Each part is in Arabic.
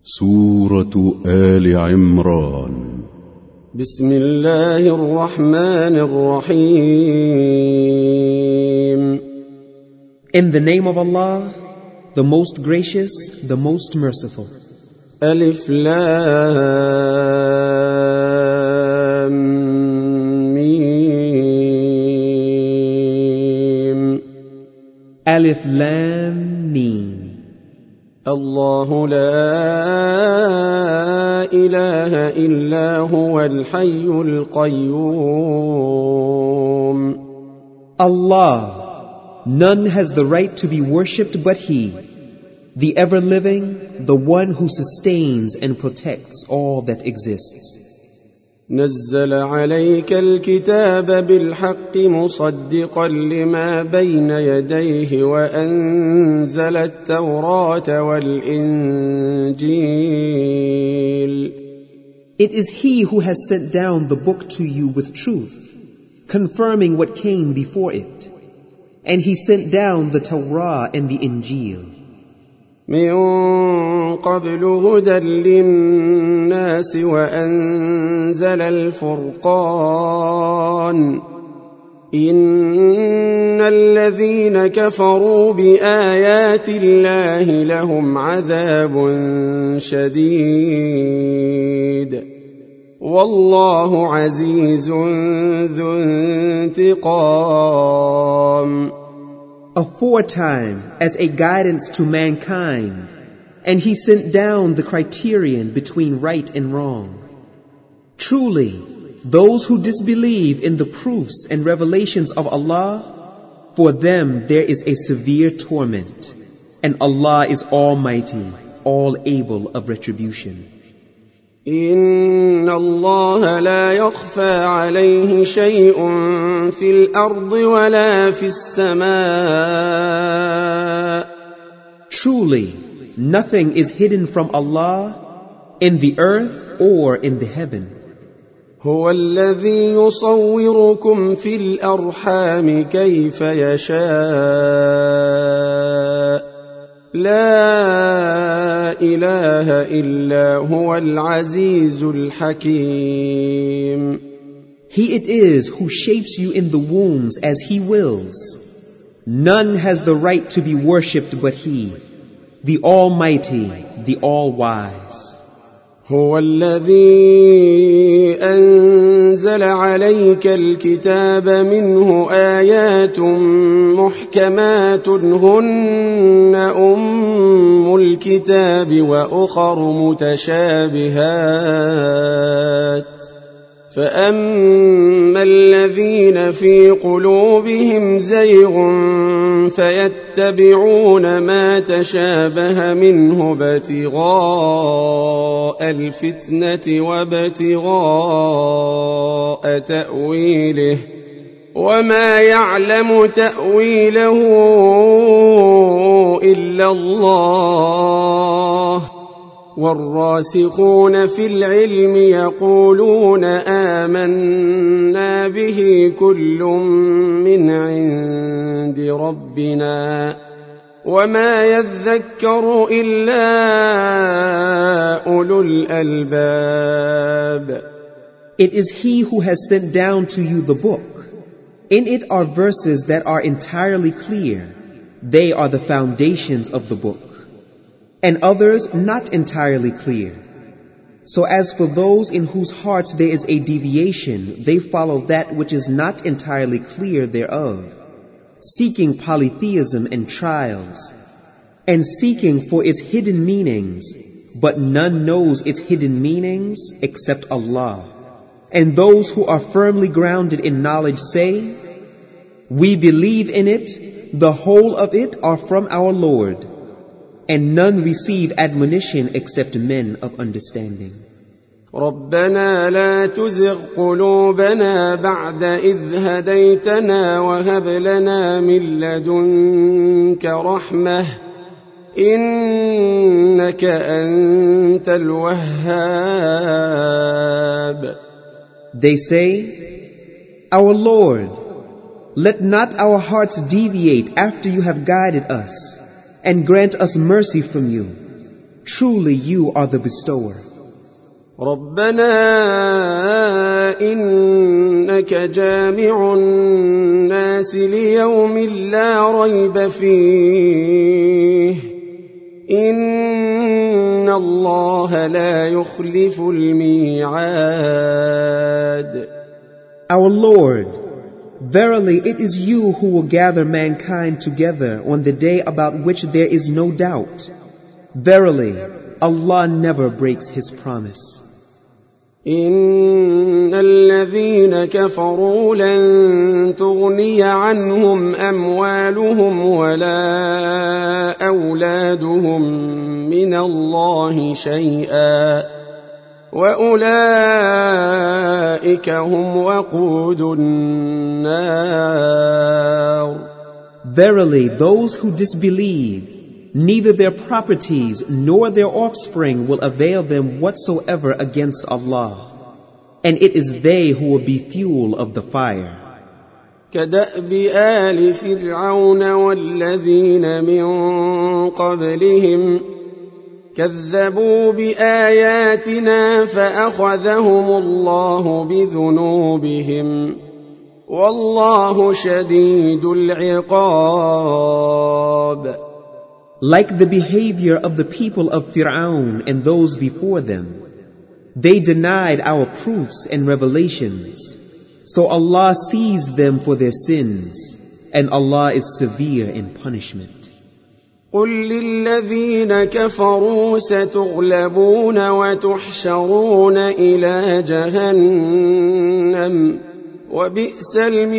سورة آل عمران. بسم الله الرحمن الرحيم. In the name of Allah, the most gracious, the most merciful. ألف لام ميم. Alif Lam Mim. الله لا إله إلا هو الحي القيوم. Allah, none has the right to be worshipped but He, the ever-living, the one who sustains and protects all that exists. نزل عليك الكتاب بالحق مصدقا لما بين يديه وأنزل التوراة والإنجيل. It is He who has sent down the book to you with truth, confirming what came before it. And He sent down the Torah and the Injil. من قبل هدى للناس وأنزل الفرقان. إن الذين كفروا بآيات الله لهم عذاب شديد والله عزيز ذو انتقام. Aforetime as a guidance to mankind, and He sent down the criterion between right and wrong. Truly, those who disbelieve in the proofs and revelations of Allah, for them there is a severe torment, and Allah is Almighty, all able of retribution. إن الله لا يخفى عليه شيء في الأرض ولا في السماء. Truly, nothing is hidden from Allah in the earth or in the heaven. هو الذي يصوركم في الأرحام كيف يشاء. لا إله إلا هو العزيز الحكيم. He it is who shapes you in the wombs as He wills. None has the right to be worshipped but He, the Almighty, the All-Wise. هو الذي أنزل عليك الكتاب منه آيات محكمات هن أم الكتاب وأخر متشابهات. فأما الذين في قلوبهم زيغ فيتبعون ما تشابه منه ابتغاء الفتنة وابتغاء تأويله وما يعلم تأويله إلا الله. والراسخون في العلم يقولون آمنا به كل من عند ربنا وما يذكر إلا أولو الألباب. It is He who has sent down to you the book. In it are verses that are entirely clear. They are the foundations of the book. And others not entirely clear. So as for those in whose hearts there is a deviation, they follow that which is not entirely clear thereof, seeking polytheism and trials, and seeking for its hidden meanings, but none knows its hidden meanings except Allah. And those who are firmly grounded in knowledge say, we believe in it, the whole of it are from our Lord. And none receive admonition except men of understanding. ربنا لا تزغ قلوبنا بعد إذ هديتنا وهب لنا من لدنك رحمة إنك أنت الوهاب. They say, Our Lord, let not our hearts deviate after you have guided us. And grant us mercy from you. Truly you are the bestower. ربنا إنك جامع الناس ليوم لا ريب فيه إن الله لا يخلف الميعاد. Our Lord, verily it is you who will gather mankind together on the day about which there is no doubt. Verily, Allah never breaks His promise. إن الذين كفروا لن تغني عنهم أموالهم ولا أولادهم من الله شيئا وأولئك هم وقود النار. Verily, those who disbelieve, neither their properties nor their offspring will avail them whatsoever against Allah, and it is they who will be fuel of the fire. كدأب آل فرعون والذين من قبلهم كذبوا بآياتنا فأخذهم الله بذنوبهم والله شديد العقاب. Like the behavior of the people of Fir'aun and those before them, they denied our proofs and revelations. So Allah seized them for their sins, and Allah is severe in punishment. قل للذين كفروا ستغلبون وتحشرون إلى جهنم وبئس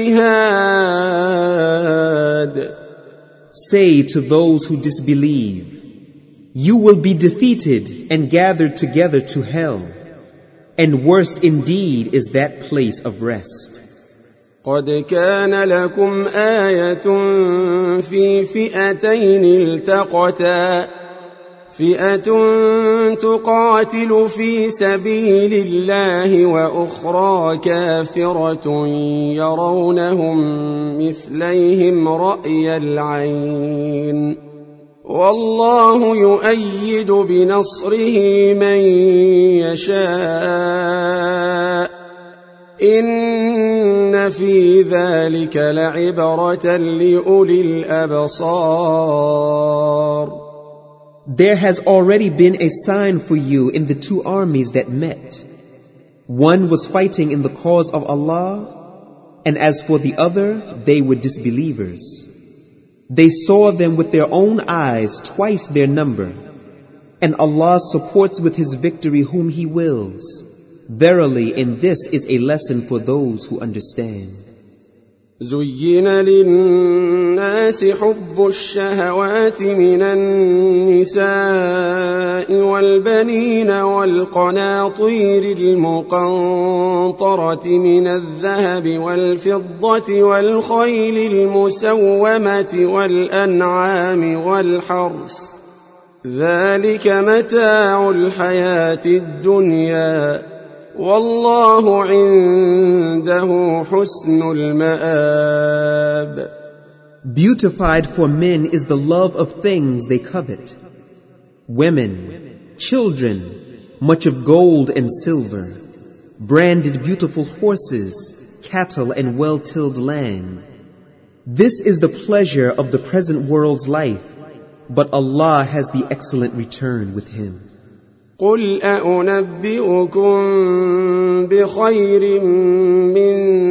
المهاد. Say to those who disbelieve, you will be defeated and gathered together to hell, and worst indeed is that place of rest. قد كان لكم آية في فئتين التقتا فئة تقاتل في سبيل الله وأخرى كافرة يرونهم مثليهم رأي العين والله يؤيد بنصره من يشاء إن في ذلك لعبرة لأولي الأبصار. There has already been a sign for you in the two armies that met. One was fighting in the cause of Allah, and as for the other, they were disbelievers. They saw them with their own eyes twice their number, and Allah supports with His victory whom He wills. Verily, in this is a lesson for those who understand. زين للناس حب الشهوات من النساء والبنين والقناطير المقنطرة من الذهب والفضة والخيل المسومة والأنعام والحرث ذلك متاع الحياة الدنيا والله عنده حسن المآب. Beautified for men is the love of things they covet. Women, children, much of gold and silver, branded beautiful horses, cattle and well-tilled land. This is the pleasure of the present world's life, but Allah has the excellent return with Him. قل أنبئكم بخير من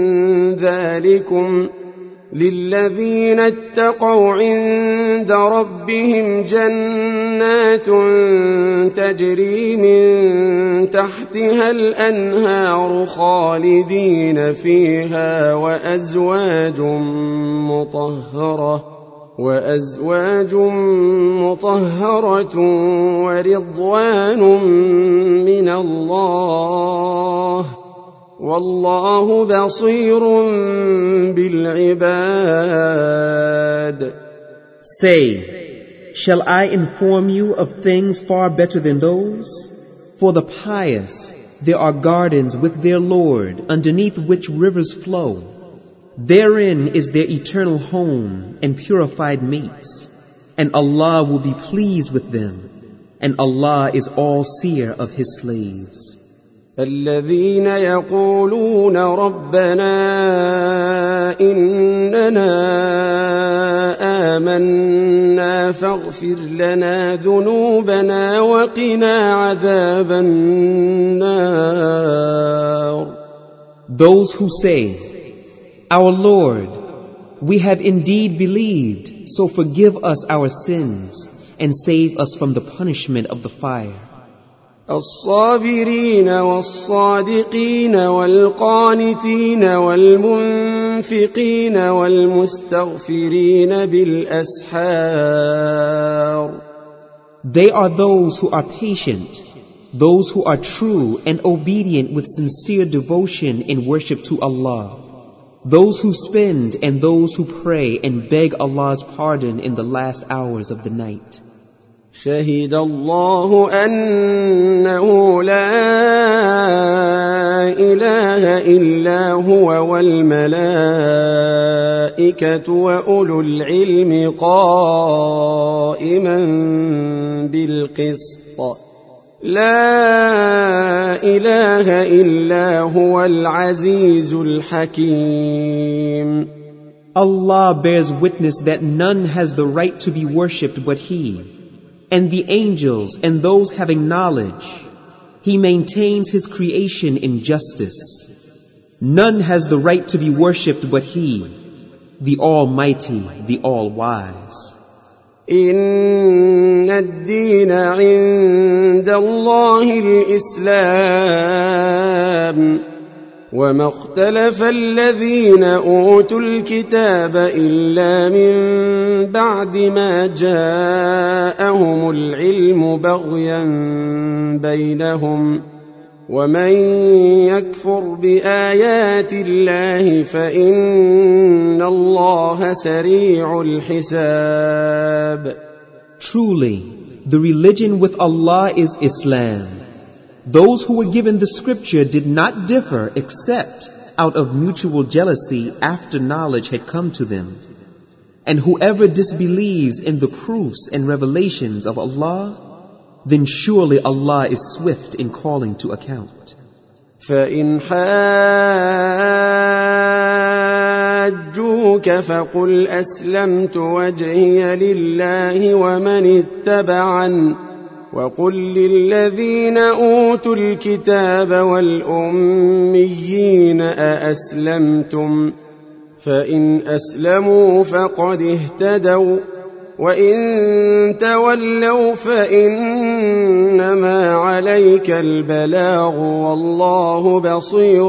ذلكم للذين اتقوا عند ربهم جنات تجري من تحتها الأنهار خالدين فيها وأزواج مطهرة ورضوان من الله والله بصير بالعباد. Say, shall I inform you of things far better than those? For the pious, there are gardens with their Lord, underneath which rivers flow. Therein is their eternal home and purified mates, and Allah will be pleased with them, and Allah is all-seer of His slaves. الذين يقولون ربنا إننا آمنا فاغفر لنا ذنوبنا وقنا عذاب النار. Those who say, Our Lord, we have indeed believed, so forgive us our sins and save us from the punishment of the fire. الصابرين والصادقين والقانتين والمنفقين والمستغفرين بالأسحار. They are those who are patient, those who are true and obedient with sincere devotion in worship to Allah, those who spend and those who pray and beg Allah's pardon in the last hours of the night. شهد الله أنه لا إله إلا هو والملائكة وأولو العلم قائما بالقسط لا إله إلا هو العزيز الحكيم. Allah bears witness that none has the right to be worshipped but He, and the angels and those having knowledge. He maintains His creation in justice. None has the right to be worshipped but He, the Almighty, the All-Wise. إن الدين عند الله الإسلام وما اختلف الذين أوتوا الكتاب إلا من بعد ما جاءهم العلم بغيا بينهم ومن يكفر بآيات الله فإن الله سريع الحساب. Truly, the religion with Allah is Islam. Those who were given the scripture did not differ except out of mutual jealousy after knowledge had come to them. And whoever disbelieves in the proofs and revelations of Allah, then surely Allah is swift in calling to account. فإن حاجوك فقل أسلمت وجهي لله ومن اتبعن وقل للذين أوتوا الكتاب والأميين أأسلمتم فإن أسلموا فقد اهتدوا وإن تولوا فإنما عليك البلاغ والله بصير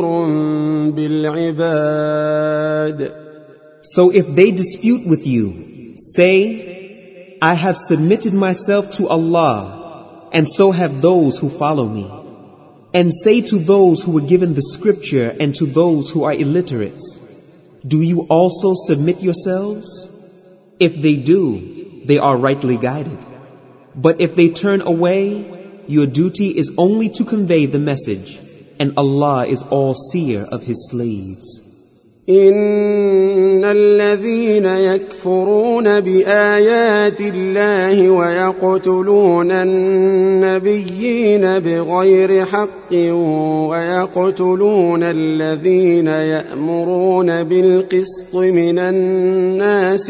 بالعباد. So if they dispute with you, say, I have submitted myself to Allah, and so have those who follow me. And say to those who were given the scripture and to those who are illiterates, do you also submit yourselves? If they do, they are rightly guided. But if they turn away, your duty is only to convey the message, and Allah is all-seer of His slaves. إن الذين يكفرون بآيات الله ويقتلون النبيين بغير حق ويقتلون الذين يأمرون بالقسط من الناس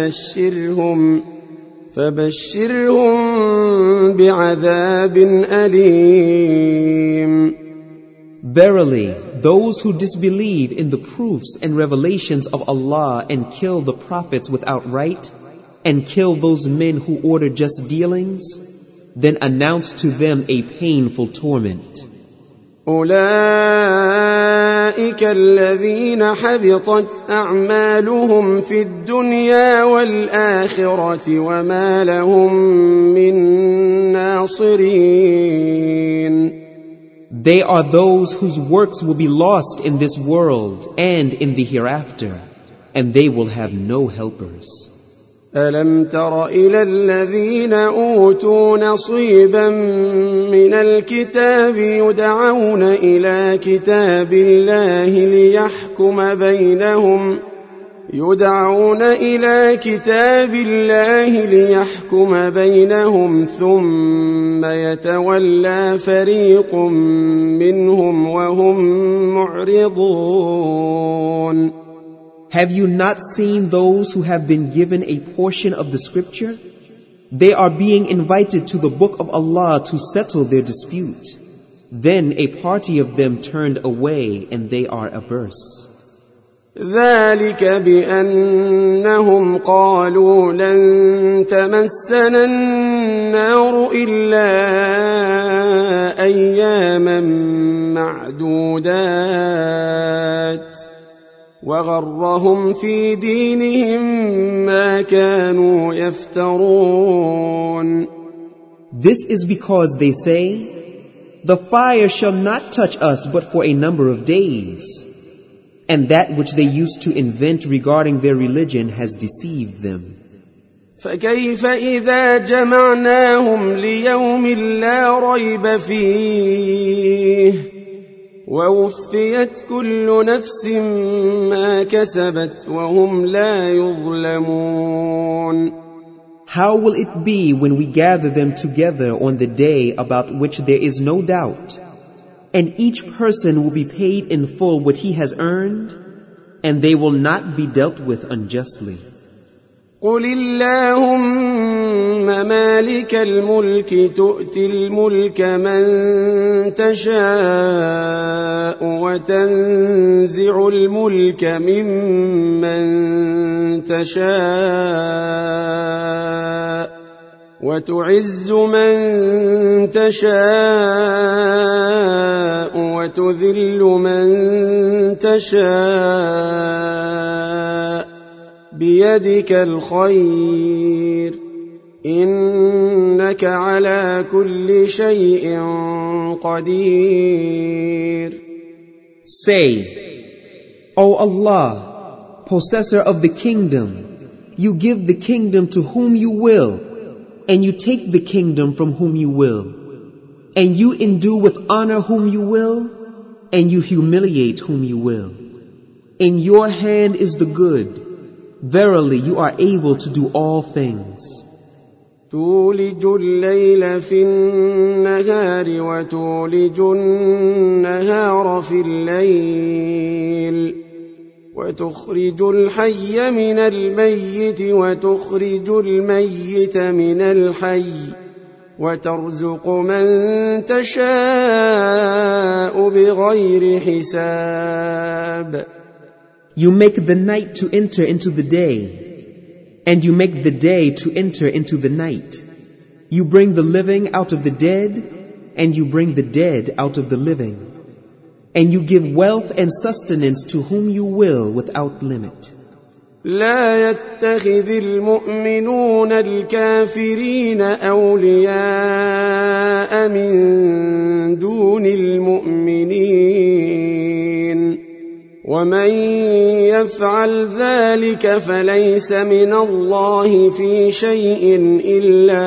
فبشرهم بعذاب أليم. Verily, those who disbelieve in the proofs and revelations of Allah and kill the prophets without right, and kill those men who order just dealings, then announce to them a painful torment. أولئك الذين حبطت أعمالهم في الدنيا والآخرة وما لهم من ناصرين. They are those whose works will be lost in this world and in the hereafter, and they will have no helpers. ألم تر إلى الذين أوتوا نصيبا من الكتاب يدعون إلى كتاب الله يدعون إلى كتاب الله ليحكم بينهم ثم يتولى فريق منهم وهم معرضون. Have you not seen those who have been given a portion of the scripture? They are being invited to the book of Allah to settle their dispute. Then a party of them turned away and they are averse. ذلك بأنهم قالوا لن تمسنا النار إلا أياما معدودات وغرهم في دينهم ما كانوا يفترون. This is because they say, the fire shall not touch us but for a number of days. And that which they used to invent regarding their religion has deceived them. فكيف إذا جمعناهم ليوم لا ريب فيه ووفيت كل نفس ما كسبت وهم لا يظلمون. How will it be when we gather them together on the day about which there is no doubt, and each person will be paid in full what he has earned, and they will not be dealt with unjustly. قل اللهم مالك الملك تؤتي الملك من تشاء وتنزع الملك ممن تشاء وتعز من تشاء وتذل من تشاء بيدك الخير إنك على كل شيء قدير. Say, O Allah, possessor of the kingdom, you give the kingdom to whom you will, and you take the kingdom from whom you will, and you endue with honor whom you will, and you humiliate whom you will. In your hand is the good. Verily, you are able to do all things. تولج الليل في النهار وتولج النهار في الليل وتخرج الحي من الميت وتخرج الميت من الحي وترزق من تشاء بغير حساب. You make the night to enter into the day, and you make the day to enter into the night. You bring the living out of the dead, and you bring the dead out of the living. And you give wealth and sustenance to whom you will without limit. لا يتخذ المؤمنون الكافرين أولياء من دون المؤمنين ومن يفعل ذلك فليس من الله في شيء إلا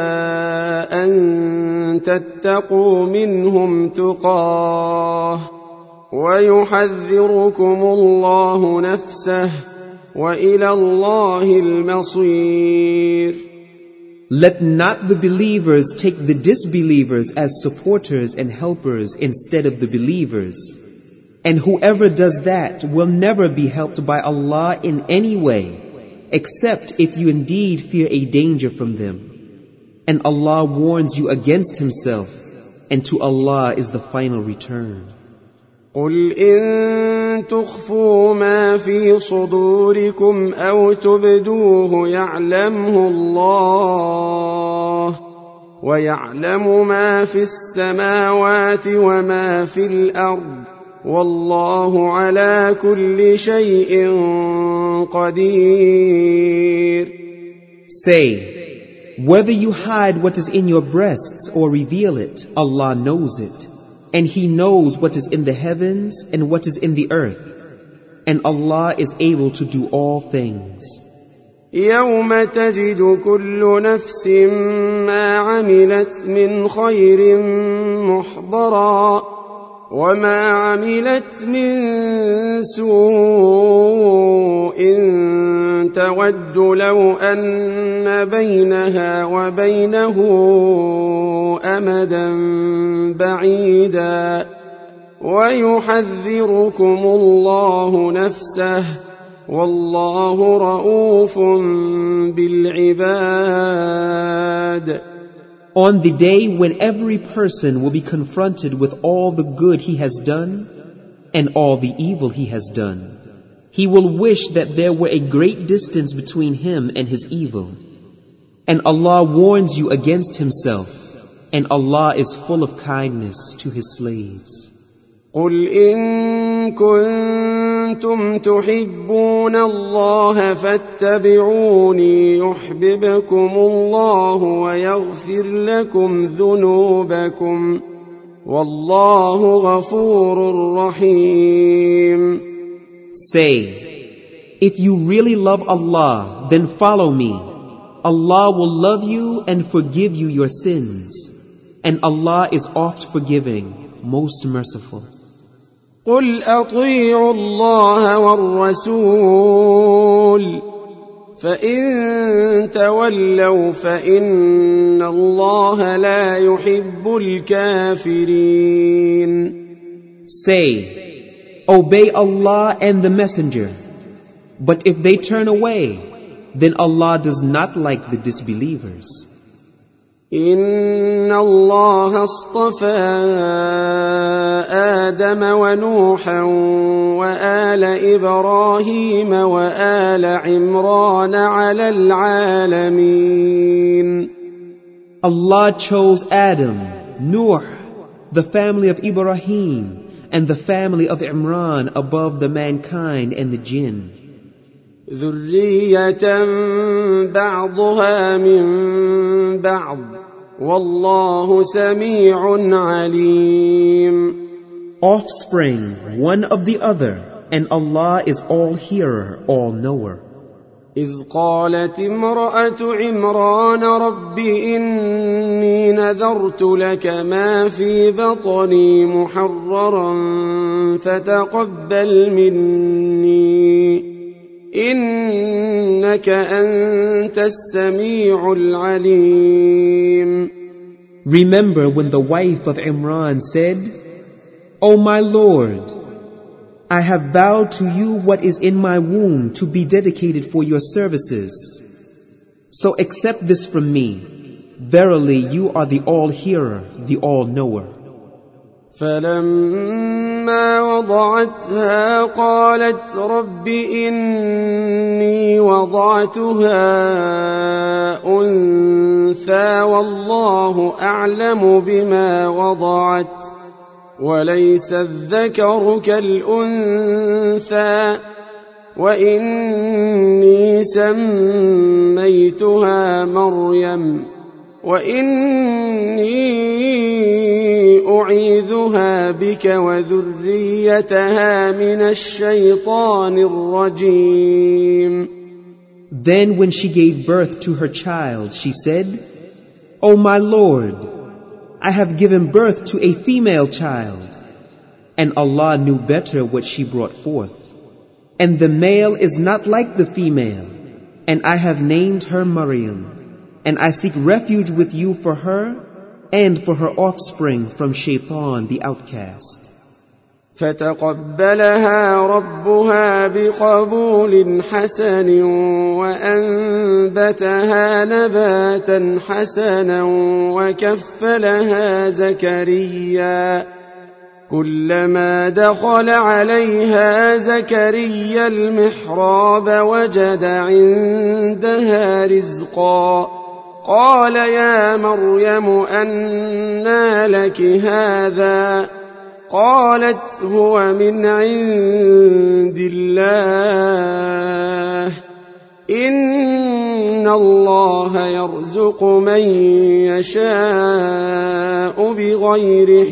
أن تتقوا منهم تقاه ويحذركم الله نفسه وإلى الله المصير. Let not the believers take the disbelievers as supporters and helpers instead of the believers. And whoever does that will never be helped by Allah in any way, except if you indeed fear a danger from them. And Allah warns you against Himself, and to Allah is the final return. قل إن تخفوا ما في صدوركم أو تبدوه يعلمه الله ويعلم ما في السماوات وما في الأرض والله على كل شيء قدير. Say, whether you hide what is in your breasts or reveal it, Allah knows it. And He knows what is in the heavens and what is in the earth. And Allah is able to do all things. يوم تجد كل نفس ما عملت من خير محضرا وما عملت من سوء تود لو أن بينها وبينه أمدا بعيدا ويحذركم الله نفسه والله رؤوف بالعباد. On the day when every person will be confronted with all the good he has done and all the evil he has done, he will wish that there were a great distance between him and his evil. And Allah warns you against himself, and Allah is full of kindness to his slaves. قل إن كنتم تحبون الله فاتبعوني يحببكم الله ويغفر لكم ذنوبكم والله غفور رحيم. Say, if you really love Allah, then follow me. Allah will love you and forgive you your sins. And Allah is oft forgiving, most merciful. قل أطيعوا الله والرسول فإن تولوا فإن الله لا يحب الكافرين. Say, obey Allah and the Messenger. But if they turn away, then Allah does not like the disbelievers. إن الله اصطفى آدم ونوحا وآل إبراهيم وآل عمران على العالمين. Allah chose Adam, Nuh, the family of Ibrahim, and the family of Imran above the mankind and the jinn. ذرية بعضها من بعض والله سميع عليم. Offspring, one of the other, and Allah is all hearer, all knower. إذ قالت امرأة عمران رب إني نذرت لك ما في بطني محررا فتقبل مني إنك أنت السميع العليم. Remember when the wife of Imran said, O my Lord, I have vowed to you what is in my womb to be dedicated for your services. So accept this from me. Verily you are the all-hearer, the all-knower. فلما وضعتها قالت رب إني وضعتها أنثى والله أعلم بما وضعت وليس الذكر كالأنثى وإني سميتها مريم وإني أعيذها بك وذريتها من الشيطان الرجيم. Then when she gave birth to her child, she said, O my Lord, I have given birth to a female child. And Allah knew better what she brought forth. And the male is not like the female. And I have named her Maryam. And I seek refuge with you for her and for her offspring from Shaitan the outcast. فتقبلها ربها بقبول حسن وأنبتها نباتا حسنا وكفلها زكريا كلما دخل عليها زكريا المحراب وجد عندها رزقا قال يا مريم أنى لك هذا قالت هو من عند الله إن الله يرزق من يشاء بغير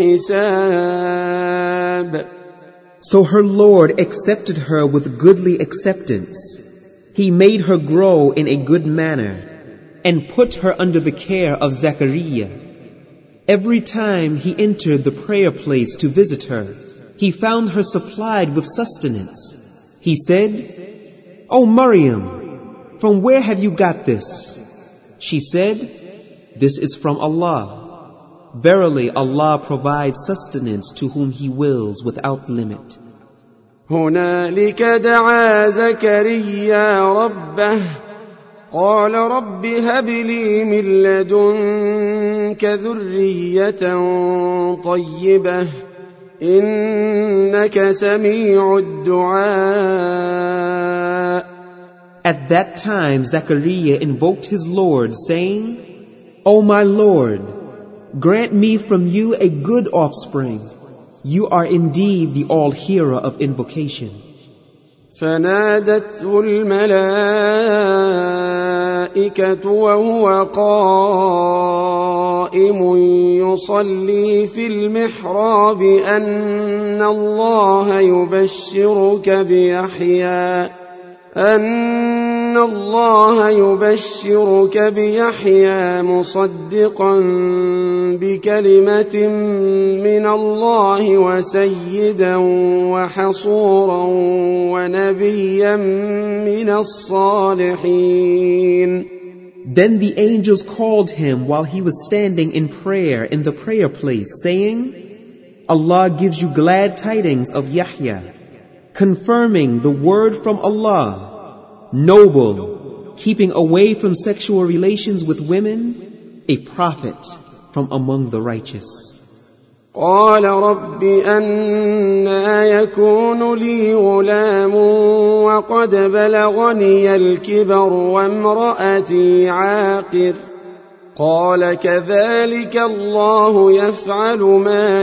حساب. So her Lord accepted her with goodly acceptance. He made her grow in a good manner and put her under the care of Zechariah. Every time he entered the prayer place to visit her, he found her supplied with sustenance. He said, "O Maryam, from where have you got this?" She said, "This is from Allah. Verily, Allah provides sustenance to whom He wills without limit." هنالك دعا زكريا ربه قال رب هب لي من لدنك ذرية طيبة إنك سميع الدعاء. At that time Zechariah invoked his Lord, saying, "O my Lord, grant me from you a good offspring. You are indeed the all-hearer of invocation." فنادته الملائكة وهو قائم يصلي في المحراب أن الله يبشرك بيحيى مصدقا بكلمة من الله وسيدا وحصورا ونبيا من الصالحين. Then the angels called him while he was standing in prayer in the prayer place, saying, "Allah gives you glad tidings of Yahya, confirming the word from Allah, noble, keeping away from sexual relations with women, a prophet from among the righteous." قال رب أنى يكون لي غلام وقد بلغني الكبر وامرأتي عاقر قال كذلك الله يفعل ما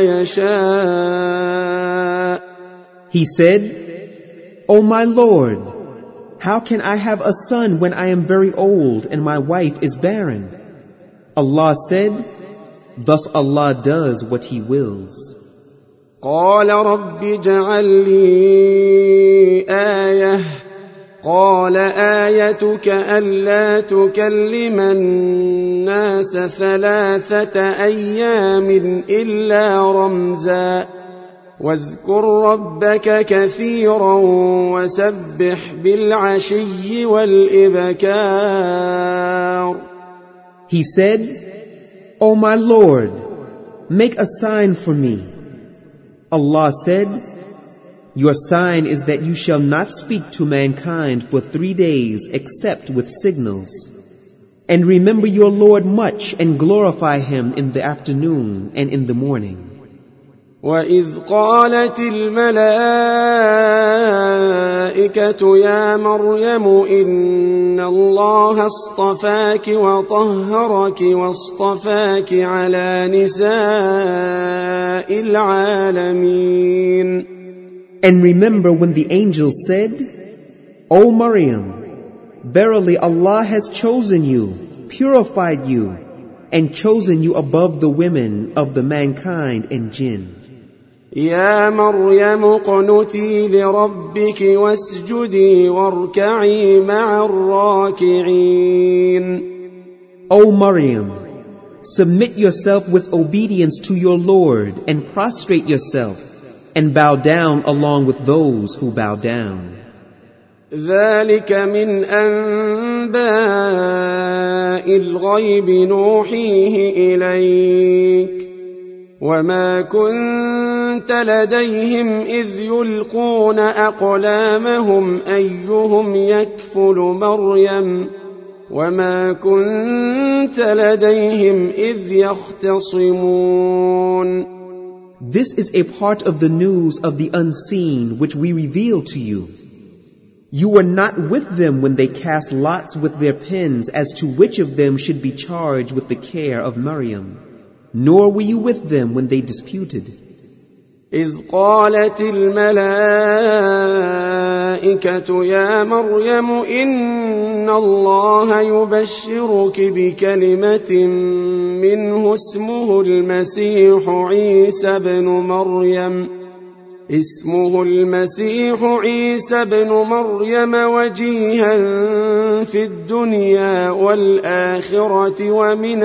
يشاء. He said, "O my Lord, how can I have a son when I am very old and my wife is barren?" Allah said, "Thus Allah does what He wills." قال رب اجعل لي آية قال آيتك ألا تكلم الناس 3 أيام إلا رمزا واذكر ربك كثيرا وسبح بالعشي والإبكار. He said, "O my Lord, make a sign for me." Allah said, "Your sign is that you shall not speak to mankind for 3 days except with signals. And remember your Lord much and glorify Him in the afternoon and in the morning." وَإِذْ قَالَتِ الْمَلَائِكَةُ يَا مَرْيَمُ إِنَّ اللَّهَ اصْطَفَاكِ وَطَهَّرَكِ وَاصْطَفَاكِ عَلَى نِسَاءِ الْعَالَمِينَ. And remember when the angels said, "O Maryam, verily Allah has chosen you, purified you, and chosen you above the women of the mankind and jinn." يا مريم اقنتي لربك واسجدي واركعي مع الراكعين. O Maryam, submit yourself with obedience to your Lord and prostrate yourself and bow down along with those who bow down. ذلك من أنباء الغيب نوحيه إليك وما كنت لديهم إذ يلقون أقلامهم أيهم يكفل مريم وما كنت لديهم إذ يختصمون. This is a part of the news of the unseen which we reveal to you. You were not with them when they cast lots with their pens as to which of them should be charged with the care of Maryam, nor were you with them when they disputed. إذ قالت الملائكة يا مريم إن الله يبشرك بكلمة منه اسمه المسيح عيسى ابن مريم اسمه المسيح عيسى بن مريم وجيها في الدنيا والآخرة ومن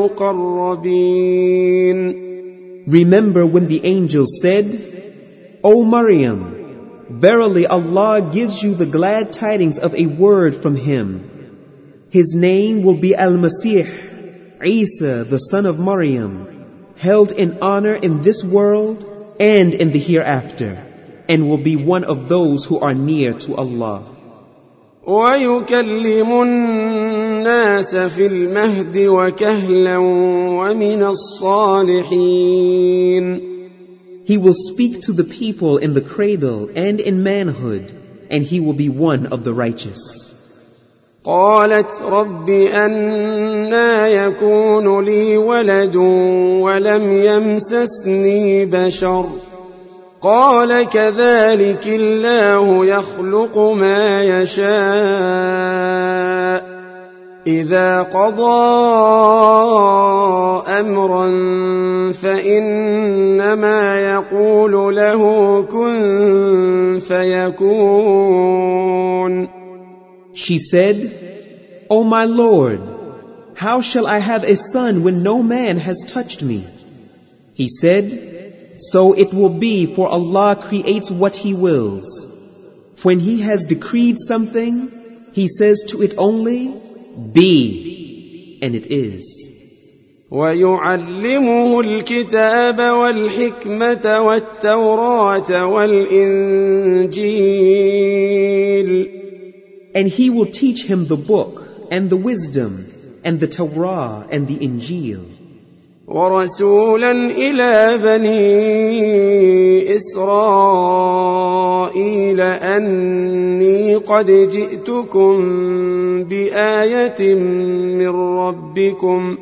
المقربين. Remember when the angel said, O Maryam, verily Allah gives you the glad tidings of a word from Him. His name will be Al-Masih, Isa, the son of Maryam, held in honor in this world and in the hereafter, and will be one of those who are near to Allah. وَيُكَلِّمُ النَّاسَ فِي الْمَهْدِ وَكَهْلًا وَمِنَ الصَّالِحِينَ. He will speak to the people in the cradle and in manhood, and he will be one of the righteous. قالت رب أنى يكون لي ولد ولم يمسسني بشر قال كذلك الله يخلق ما يشاء إذا قضى أمرا فإنما يقول له كن فيكون. She said, O my Lord, how shall I have a son when no man has touched me? He said, so it will be, for Allah creates what He wills. When He has decreed something, He says to it only, be, and it is. وَيُعَلِّمُهُ الْكِتَابَ وَالْحِكْمَةَ وَالتَّوْرَاةَ وَالْإِنْجِيلَ. And He will teach him the book and the wisdom and the Torah and the Injil. وَرَسُولًا إِلَى بَنِي إِسْرَائِيلَ أَنِّي قَدْ جِئْتُكُمْ بِآيَةٍ من ربكم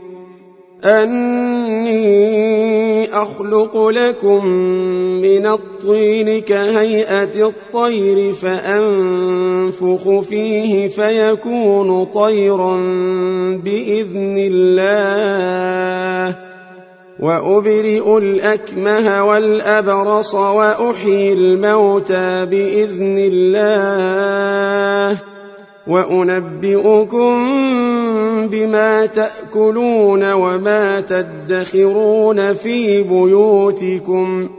أني أخلق لكم من الطين كهيئة الطير فأنفخ فيه فيكون طيرا بإذن الله وأبرئ الأكمه والأبرص وأحيي الموتى بإذن الله وأنبئكم بما تأكلون وما تدخرون في بيوتكم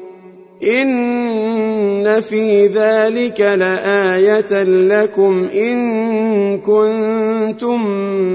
إن في ذلك لآية لكم إن كنتم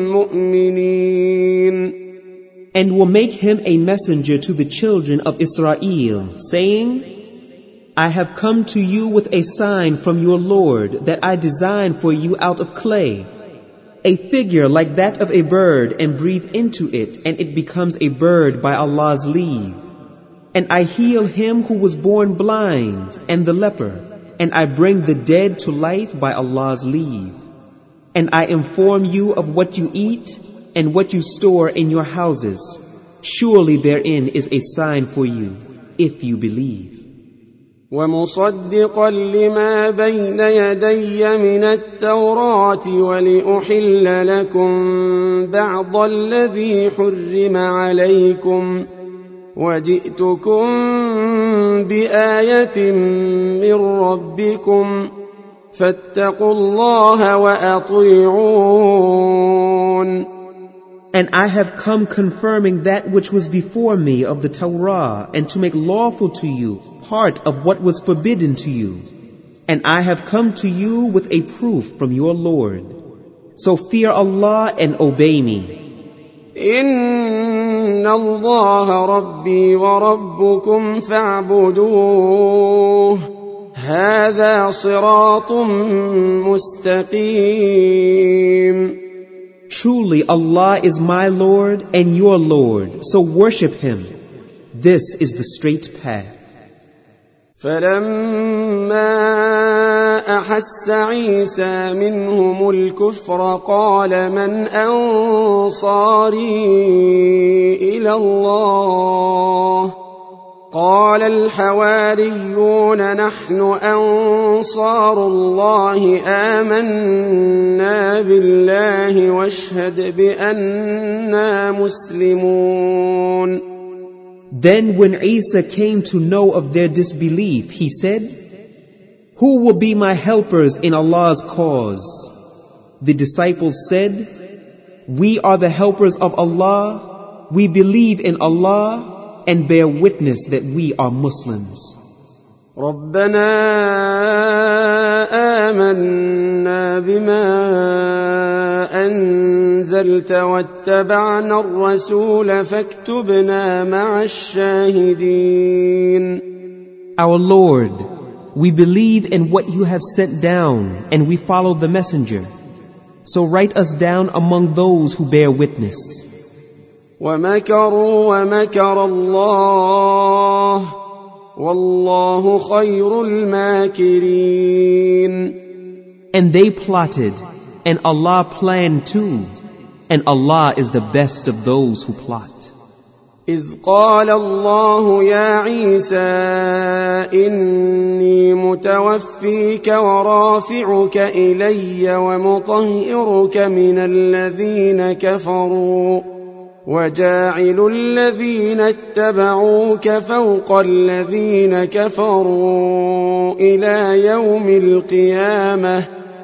مؤمنين. And will make him a messenger to the children of Israel, saying, I have come to you with a sign from your Lord that I designed for you out of clay, a figure like that of a bird, and breathe into it, and it becomes a bird by Allah's leave. And I heal him who was born blind and the leper, and I bring the dead to life by Allah's leave. And I inform you of what you eat and what you store in your houses. Surely therein is a sign for you, if you believe. ومصدقا لما بين يدي من التوراة ولأحل لكم بعض الذي حرم عليكم وجئتكم بآية من ربكم فاتقوا الله وأطيعون. And I have come confirming that which was before me of the Torah, and to make lawful to you part of what was forbidden to you. And I have come to you with a proof from your Lord. So fear Allah and obey me. إن الله ربي وربكم فاعبدوه هذا صراط مستقيم. Truly Allah is my Lord and your Lord, so worship Him. This is the straight path. فلما أحس عيسى منهم الكفر قال من أنصاري إلى الله قال الحواريون نحن أنصار الله آمنا بالله واشهد بأننا مسلمون. Then when Isa came to know of their disbelief, he said, "Who will be my helpers in Allah's cause?" The disciples said, "We are the helpers of Allah. We believe in Allah and bear witness that we are Muslims." ربنا آمنا بما أنزلت واتبعنا الرسول فاكتبنا مع الشاهدين. Our Lord, we believe in what you have sent down and we follow the messenger. So write us down among those who bear witness. ومكروا ومكر الله والله خير الماكرين. And they plotted, and Allah planned too, and Allah is the best of those who plot. إذ قال الله يا عيسى إني متوفيك ورافعك إلي ومطهرك من الذين كفروا وجاعل الذين اتبعوك فوق الذين كفروا إلى يوم القيامة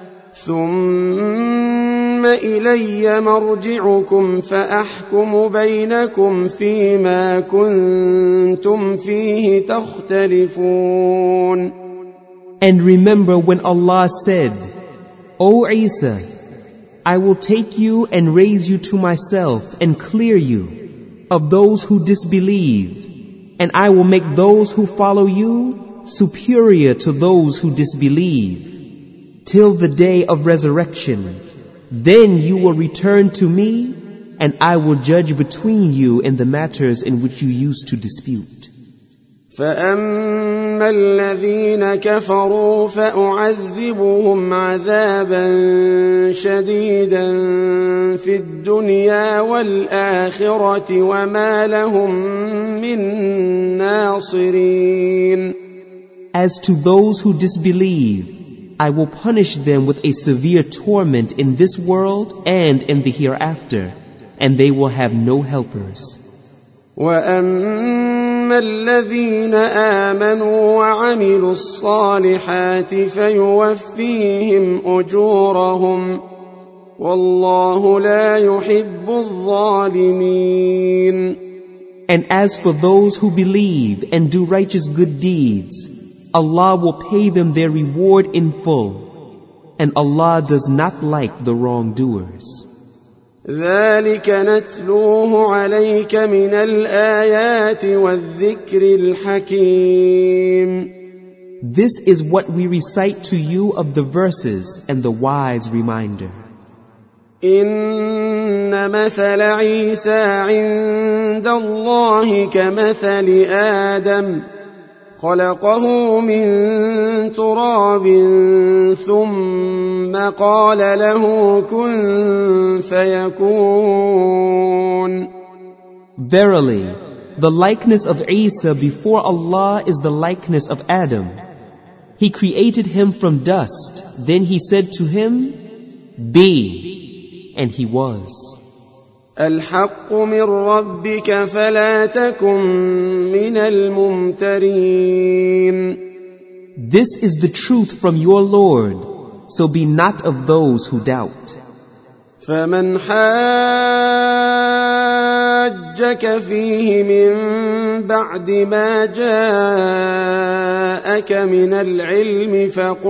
ثم إلي مرجعكم فأحكم بينكم فيما كنتم فيه تختلفون. And remember when Allah said, "O Isa, I will take you and raise you to myself and clear you of those who disbelieve, and I will make those who follow you superior to those who disbelieve, till the day of resurrection. Then you will return to me, and I will judge between you in the matters in which you used to dispute." فأما الذين كفروا فأعذبهم عذابا شديدا في الدنيا والآخرة وما لهم من ناصرين. As to those who disbelieve, I will punish them with a severe torment in this world and in the hereafter, and they will have no helpers. وَأَمَّا الَّذِينَ آمَنُوا وَعَمِلُوا الصَّالِحَاتِ فَيُوَفِّيهِمْ أُجُورَهُمْ وَاللَّهُ لَا يُحِبُّ الظَّالِمِينَ. And as for those who believe and do righteous good deeds, Allah will pay them their reward in full, and Allah does not like the wrongdoers. ذلك نتلوه عليك من الآيات والذكر الحكيم. This is what we recite to you of the verses and the wise reminder. إن مثل عيسى عند الله كمثل آدم خلقه من تراب ثم قال له كن فيكون. Verily, the likeness of Isa before Allah is the likeness of Adam. He created him from dust, then he said to him, "Be," and he was. الحق من ربك فلا تكن من الممترين. This is the truth from your Lord, so be not of those who doubt. فمن حاجك فيه من بعد ما جاءك من العلم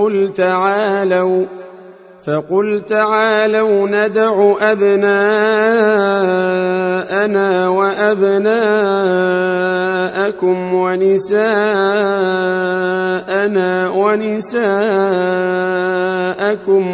فقل تعالوا ندع أبناءنا وأبناءكم ونساءنا ونساءكم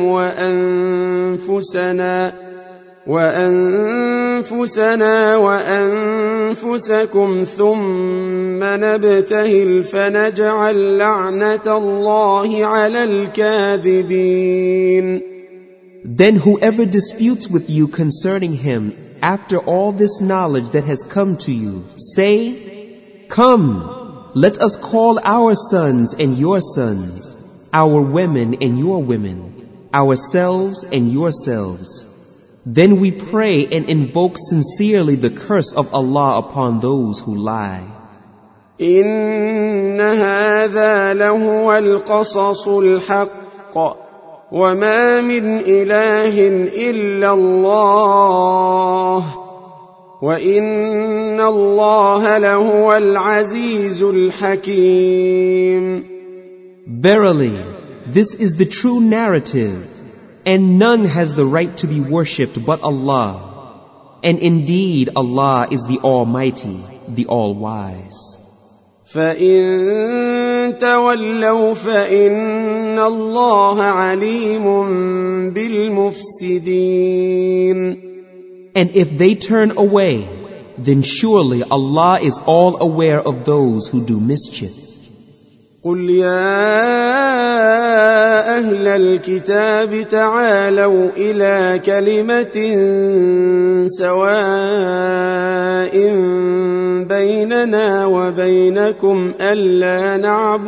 وأنفسنا وأنفسكم ثم نبتهل فنجعل لعنة الله على الكاذبين. Then whoever disputes with you concerning him after all this knowledge that has come to you, say, "Come, let us call our sons and your sons, our women and your women, ourselves and yourselves. Then we pray and invoke sincerely the curse of Allah upon those who lie. إن هذا لهو القصص الحق وما من إله إلا الله وإن الله لهو العزيز الحكيم. Verily, this is the true narrative, and none has the right to be worshipped but Allah. And indeed, Allah is the Almighty, the All-Wise. فإن تولوا فإن الله عليم بالمفسدين. And if they turn away, then surely Allah is all aware of those who do mischief. قل يا أهل الكتاب تعالوا إلى كلمة سواء بيننا وبينكم ألا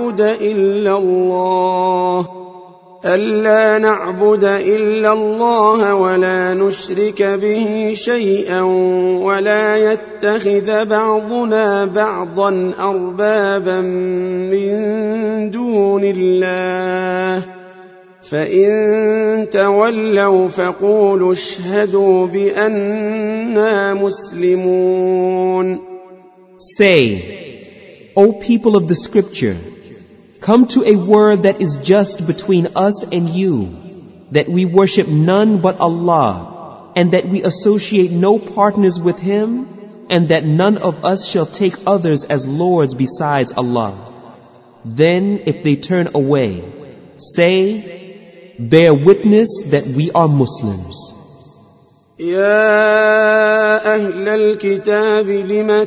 نعبد إلا الله ولا نشرك به شيئا ولا يتخذ بعضنا بعضا أربابا من دون الله فإن تولوا فقولوا اشهدوا بأننا مسلمون. Say, O people of the scripture, come to a word that is just between us and you, that we worship none but Allah, and that we associate no partners with Him, and that none of us shall take others as lords besides Allah. Then, if they turn away, say, bear witness that we are Muslims. يا أهل الكتاب لم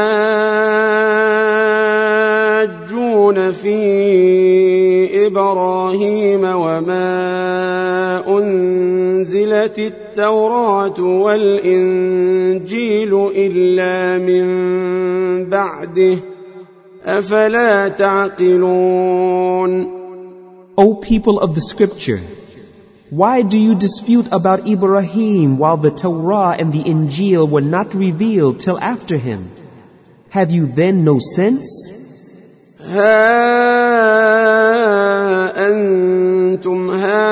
تحاجون في إبراهيم وما أنزلت التوراة والإنجيل إلا من بعده أفلا تعقلون. O people of the scripture, why do you dispute about Ibrahim while the Torah and the Injil were not revealed till after him? Have you then no sense? ها أنتم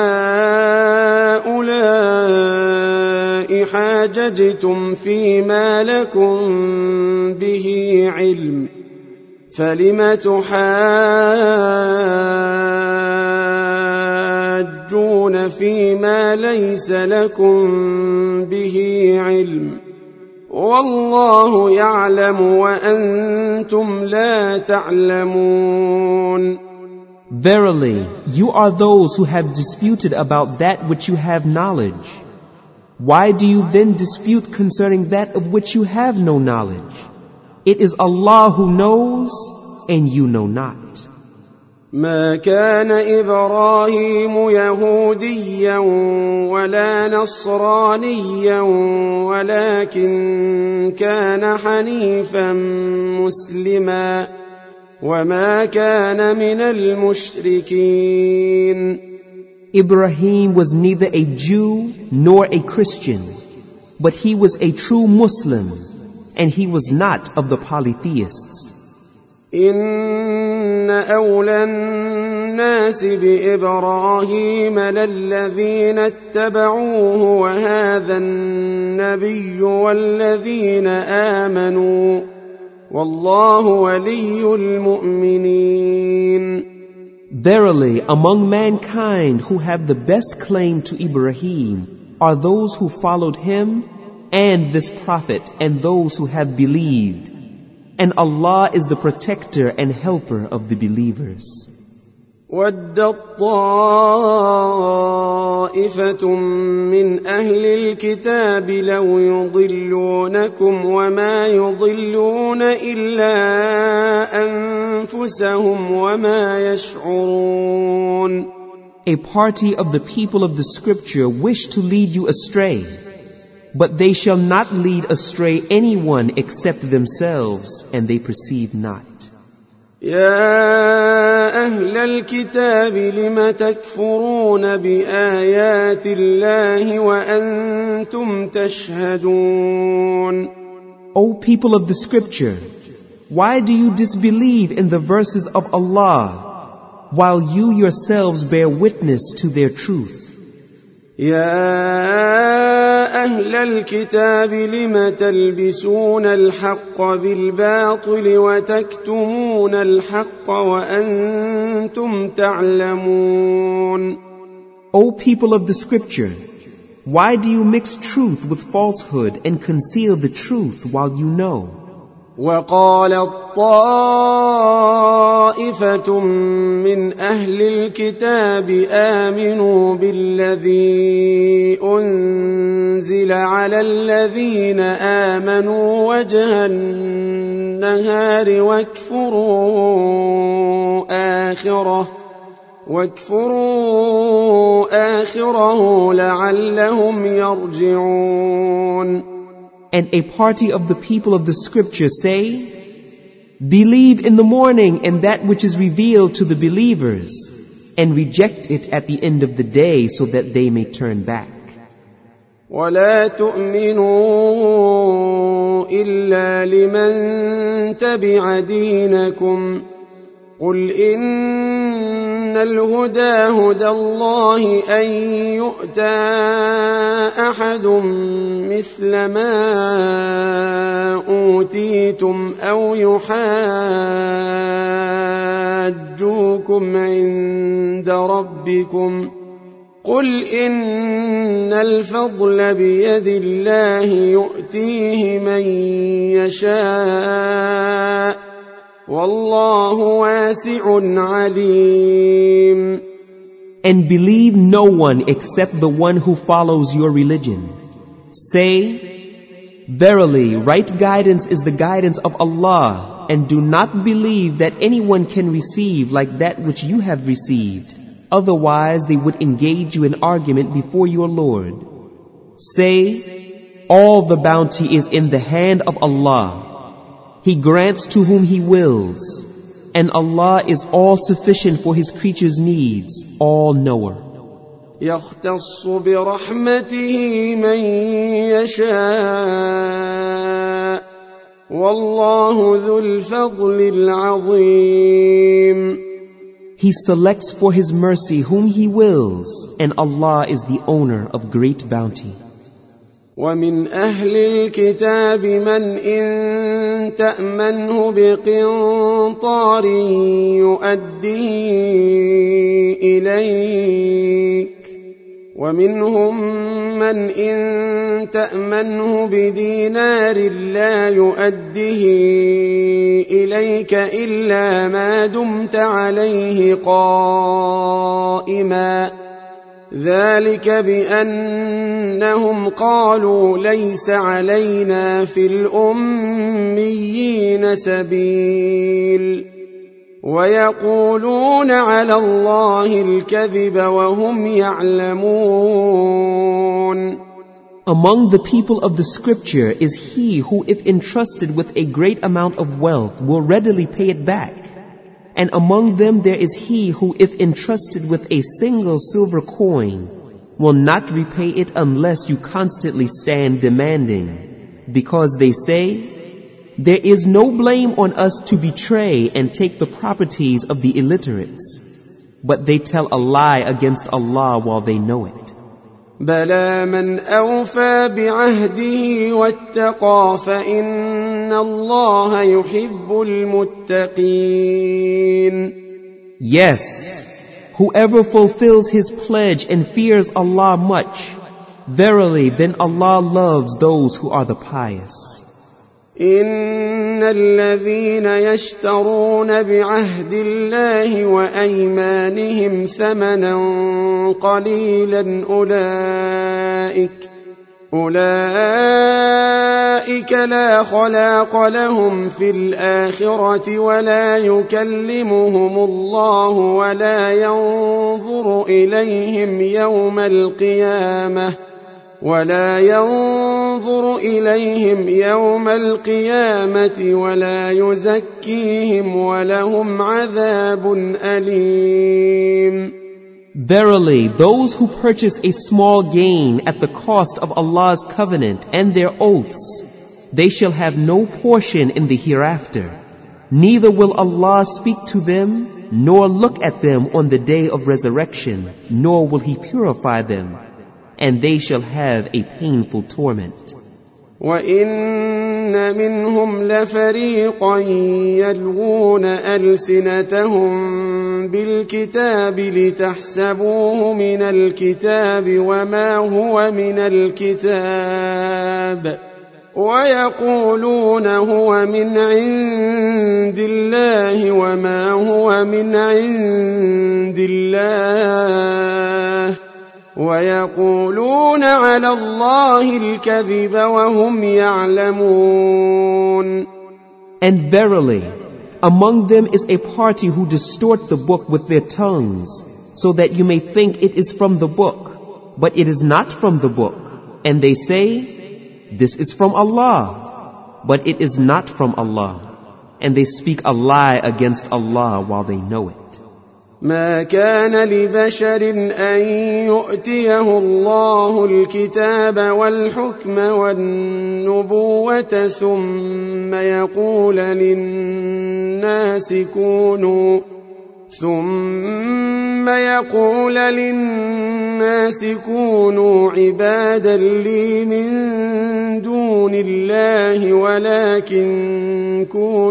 هؤلاء حاججتم فيما لكم به علم فلم تحاجون فيما ليس لكم به علم والله يعلم وأنتم لا تعلمون. Verily, you are those who have disputed about that which you have knowledge. Why do you then dispute concerning that of which you have no knowledge? It is Allah who knows, and you know not. ما كان إبراهيم يهوديا ولا نصرانيا ولكن كان حنيفا مسلما وما كان من المشركين. Ibrahim was neither a Jew nor a Christian, but he was a true Muslim, and he was not of the polytheists. إن أولى الناس بإبراهيم للذين اتبعوه وهذا النبي والذين آمنوا والله ولي المؤمنين. Verily, among mankind who have the best claim to Ibrahim are those who followed him and this prophet and those who have believed. And Allah is the protector and helper of the believers. وَدَّت طَّائِفَةٌ مِّنْ أَهْلِ الْكِتَابِ لَوْ يُضِلُّونَكُمْ وَمَا يُضِلُّونَ إِلَّا أَنفُسَهُمْ وَمَا يَشْعُرُونَ. A party of the people of the scripture wish to lead you astray, but they shall not lead astray anyone except themselves, and they perceive not. يا أهل الكتاب لم تكفرون بآيات الله وأنتم تشهدون. O people of the scripture, why do you disbelieve in the verses of Allah while you yourselves bear witness to their truth? يا أهل الكتاب لم تلبسون الحق بالباطل وتكتمون الحق وأنتم تعلمون. O people of the scripture, why do you mix truth with falsehood and conceal the truth while you know? وقالت طائفة من أهل الكتاب آمنوا بالذي أنزل على الذين آمنوا وجه النهار واكفروا آخره لعلهم يرجعون. And a party of the people of the scripture say, believe in the morning and that which is revealed to the believers, and reject it at the end of the day so that they may turn back. ولا تؤمنوا إلا لمن تبع دينكم قل إن الهدى هدى الله أن يؤتى أحد مثل ما أوتيتم أو يحاجوكم عند ربكم قل إن الفضل بيد الله يؤتيه من يشاء والله واسع عليم. And believe no one except the one who follows your religion. Say, verily, right guidance is the guidance of Allah, and do not believe that anyone can receive like that which you have received. Otherwise, they would engage you in argument before your Lord. Say, all the bounty is in the hand of Allah. He grants to whom He wills, and Allah is all sufficient for His creatures' needs, all knower. يختص برحمته من يشاء والله ذو الفضل العظيم. He selects for His mercy whom He wills, and Allah is the owner of great bounty. ومن أهل الكتاب من إن تأمنه بقنطار يؤديه إليك ومنهم من إن تأمنه بدينار لا يؤديه إليك إلا ما دمت عليه قائما ذلك بأنهم قالوا ليس علينا في الأميين سبيل ويقولون على الله الكذب وهم يعلمون. Among the people of the scripture is he who, if entrusted with a great amount of wealth, will readily pay it back. And among them there is he who, if entrusted with a single silver coin, will not repay it unless you constantly stand demanding. Because they say, there is no blame on us to betray and take the properties of the illiterates. But they tell a lie against Allah while they know it. بلى من أوفى بعهده واتقى فإن الله يحب المتقين. Yes, whoever fulfills his pledge and fears Allah much, verily then Allah loves those who are the pious. إن الذين يشترون بعهد الله وأيمانهم ثمنا قليلا أولئك لا خلاق لهم في الآخرة ولا يكلمهم الله ولا ينظر إليهم يوم القيامة ولا ينظر إليهم يوم القيامة ولا يزكيهم ولهم عذاب أليم. Verily, those who purchase a small gain at the cost of Allah's covenant and their oaths, they shall have no portion in the hereafter. Neither will Allah speak to them, nor look at them on the day of resurrection, nor will He purify them, and they shall have a painful torment. وَإِنَّ مِنْهُمْ لَفَرِيقًا يَلْوُونَ أَلْسِنَتَهُم بِالْكِتَابِ لِتَحْسَبُوهُ مِنَ الْكِتَابِ وَمَا هُوَ مِنَ الْكِتَابِ وَيَقُولُونَ هُوَ مِنْ عِندِ اللَّهِ وَمَا هُوَ مِنْ عِندِ اللَّهِ وَيَقُولُونَ عَلَى اللَّهِ الْكَذِبَ وَهُمْ يَعْلَمُونَ. And verily, among them is a party who distort the book with their tongues, so that you may think it is from the book, but it is not from the book. And they say, this is from Allah, but it is not from Allah. And they speak a lie against Allah while they know it. ما كان لبشر أن يؤتيه الله الكتاب والحكم والنبوة ثم يقول للناس كونوا عبادا لي من دون الله ولكن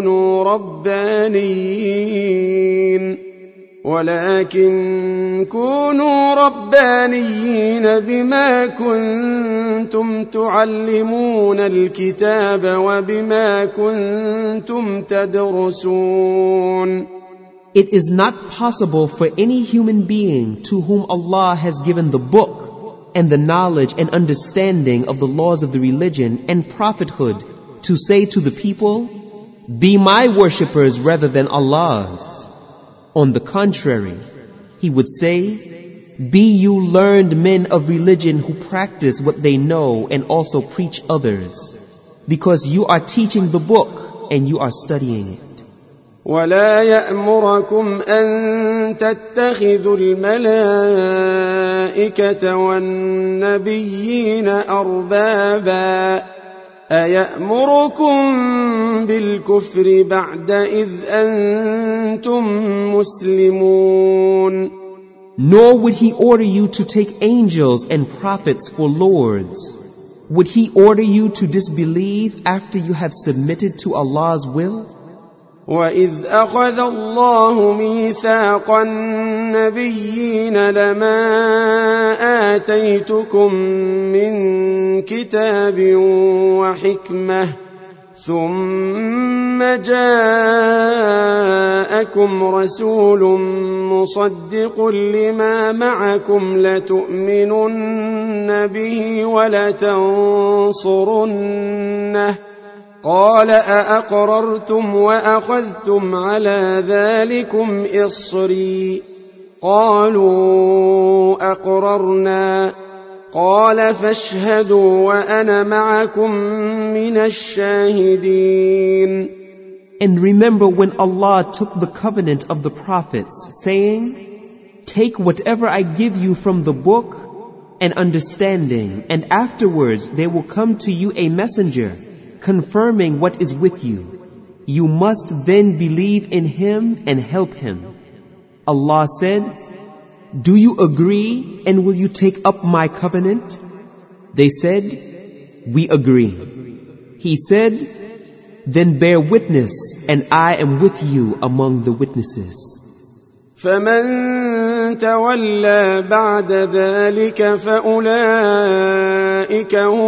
كونوا ربانيين بما كنتم تعلمون الكتاب وبما كنتم تدرسون. It is not possible for any human being to whom Allah has given the book and the knowledge and understanding of the laws of the religion and prophethood to say to the people, be my worshippers rather than Allah's. On the contrary, he would say, be you learned men of religion who practice what they know and also preach others, because you are teaching the book and you are studying it. ولا يأمركم أن تتخذوا الملائكة والنبيين أربابا أيأمركم بالكفر بعد إذ أنتم مسلمون. Nor would he order you to take angels and prophets for lords. Would he order you to disbelieve after you have submitted to Allah's will? وَإِذْ أَخَذَ اللَّهُ مِيثَاقَ النَّبِيِّينَ لَمَا آتَيْتُكُم مِّن كِتَابٍ وَحِكْمَةٍ ثُمَّ جَاءَكُمْ رَسُولٌ مُصَدِّقٌ لِّمَا مَعَكُمْ لَتُؤْمِنُنَّ بِهِ وَلَتَنصُرُنَّهُ قال أأقررتم وأخذتم على ذلكم إصري قالوا أقررنا قال فاشهدوا وأنا معكم من الشاهدين. And remember when Allah took the covenant of the prophets, saying, take whatever I give you from the book and understanding, and afterwards there will come to you a messenger confirming what is with you. You must then believe in him and help him. Allah said, do you agree and will you take up my covenant? They said, we agree. He said, then bear witness and I am with you among the witnesses. فمن تولى بعد ذلك فأولئك هم